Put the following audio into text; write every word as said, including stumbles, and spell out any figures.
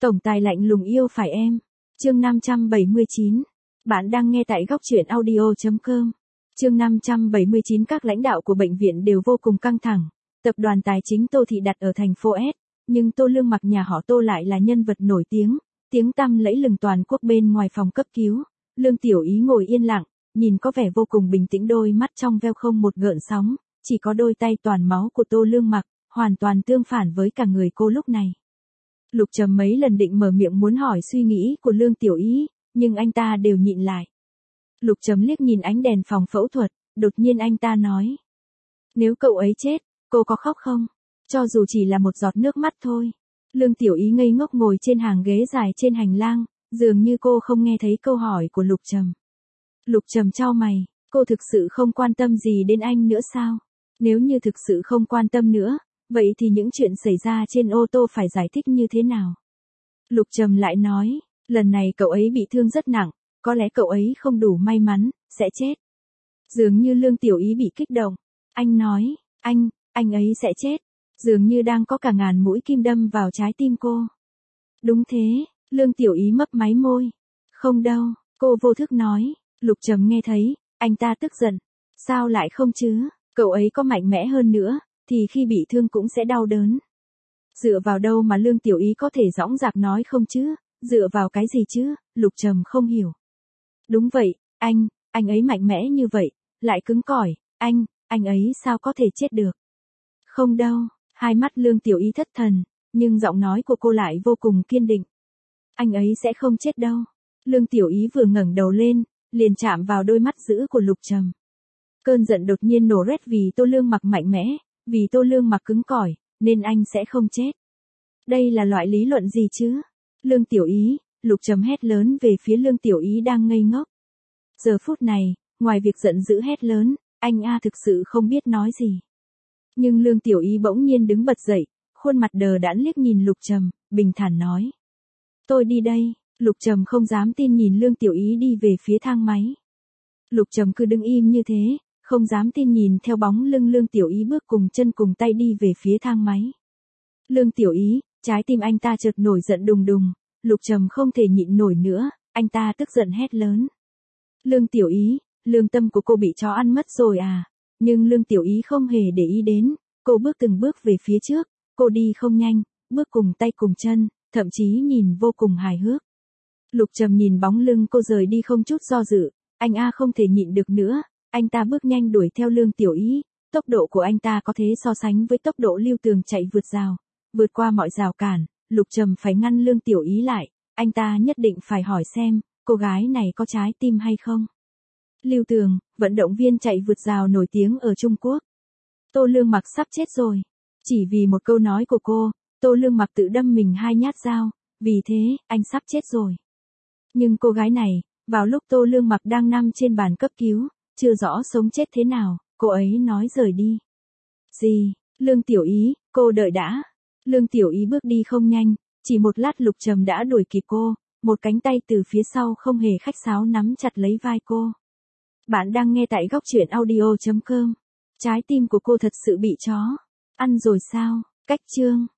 Tổng tài lạnh lùng yêu phải em. Chương năm trăm bảy mươi chín. Bạn đang nghe tại góc truyện audio chấm com. Chương năm trăm bảy mươi chín. Các lãnh đạo của bệnh viện đều vô cùng căng thẳng. Tập đoàn tài chính Tô Thị đặt ở thành phố S, nhưng Tô Lương Mặc nhà họ Tô lại là nhân vật nổi tiếng, tiếng tăm lẫy lừng toàn quốc bên ngoài phòng cấp cứu. Lương Tiểu Ý ngồi yên lặng, nhìn có vẻ vô cùng bình tĩnh, đôi mắt trong veo không một gợn sóng, chỉ có đôi tay toàn máu của Tô Lương Mặc, hoàn toàn tương phản với cả người cô lúc này. Lục Trầm mấy lần định mở miệng muốn hỏi suy nghĩ của Lương Tiểu Ý, nhưng anh ta đều nhịn lại. Lục Trầm liếc nhìn ánh đèn phòng phẫu thuật, đột nhiên anh ta nói. Nếu cậu ấy chết, cô có khóc không? Cho dù chỉ là một giọt nước mắt thôi. Lương Tiểu Ý ngây ngốc ngồi trên hàng ghế dài trên hành lang, dường như cô không nghe thấy câu hỏi của Lục Trầm. Lục Trầm chau mày, cô thực sự không quan tâm gì đến anh nữa sao? Nếu như thực sự không quan tâm nữa, vậy thì những chuyện xảy ra trên ô tô phải giải thích như thế nào? Lục Trầm lại nói, lần này cậu ấy bị thương rất nặng, có lẽ cậu ấy không đủ may mắn, sẽ chết. Dường như Lương Tiểu Ý bị kích động. Anh nói, anh, anh ấy sẽ chết. Dường như đang có cả ngàn mũi kim đâm vào trái tim cô. Đúng thế, Lương Tiểu Ý mấp máy môi. Không đâu, cô vô thức nói. Lục Trầm nghe thấy, anh ta tức giận. Sao lại không chứ, cậu ấy có mạnh mẽ hơn nữa, thì khi bị thương cũng sẽ đau đớn. Dựa vào đâu mà Lương Tiểu Ý có thể dõng dạc nói không chứ, dựa vào cái gì chứ, Lục Trầm không hiểu. Đúng vậy, anh, anh ấy mạnh mẽ như vậy, lại cứng cỏi, anh, anh ấy sao có thể chết được. Không đâu, hai mắt Lương Tiểu Ý thất thần, nhưng giọng nói của cô lại vô cùng kiên định. Anh ấy sẽ không chết đâu. Lương Tiểu Ý vừa ngẩng đầu lên, liền chạm vào đôi mắt dữ của Lục Trầm. Cơn giận đột nhiên nổ rét vì Tô Lương Mặc mạnh mẽ, vì Tô Lương Mặc cứng cỏi, nên anh sẽ không chết. Đây là loại lý luận gì chứ? Lương Tiểu Ý, Lục Trầm hét lớn về phía Lương Tiểu Ý đang ngây ngốc. Giờ phút này, ngoài việc giận dữ hét lớn, anh A thực sự không biết nói gì. Nhưng Lương Tiểu Ý bỗng nhiên đứng bật dậy, khuôn mặt đờ đẫn liếc nhìn Lục Trầm, bình thản nói. Tôi đi đây. Lục Trầm không dám tin nhìn Lương Tiểu Ý đi về phía thang máy. Lục Trầm cứ đứng im như thế, không dám tin nhìn theo bóng lưng Lương Tiểu Ý bước cùng chân cùng tay đi về phía thang máy. Lương Tiểu Ý, trái tim anh ta chợt nổi giận đùng đùng, Lục Trầm không thể nhịn nổi nữa, anh ta tức giận hét lớn. Lương Tiểu Ý, lương tâm của cô bị chó ăn mất rồi à? Nhưng Lương Tiểu Ý không hề để ý đến, cô bước từng bước về phía trước, cô đi không nhanh, bước cùng tay cùng chân, thậm chí nhìn vô cùng hài hước. Lục Trầm nhìn bóng lưng cô rời đi không chút do dự, anh A không thể nhịn được nữa, anh ta bước nhanh đuổi theo Lương Tiểu Ý, tốc độ của anh ta có thể so sánh với tốc độ Lưu Tường chạy vượt rào, vượt qua mọi rào cản, Lục Trầm phải ngăn Lương Tiểu Ý lại, anh ta nhất định phải hỏi xem, cô gái này có trái tim hay không. Lưu Tường, vận động viên chạy vượt rào nổi tiếng ở Trung Quốc. Tô Lương Mặc sắp chết rồi. Chỉ vì một câu nói của cô, Tô Lương Mặc tự đâm mình hai nhát dao, vì thế, anh sắp chết rồi. Nhưng cô gái này, vào lúc Tô Lương Mặc đang nằm trên bàn cấp cứu, chưa rõ sống chết thế nào, cô ấy nói rời đi. Gì? Lương Tiểu Ý, cô đợi đã. Lương Tiểu Ý bước đi không nhanh, chỉ một lát Lục Trầm đã đuổi kịp cô, một cánh tay từ phía sau không hề khách sáo nắm chặt lấy vai cô. Bạn đang nghe tại góc truyện audio chấm com. Trái tim của cô thật sự bị chó ăn rồi sao? Cách chương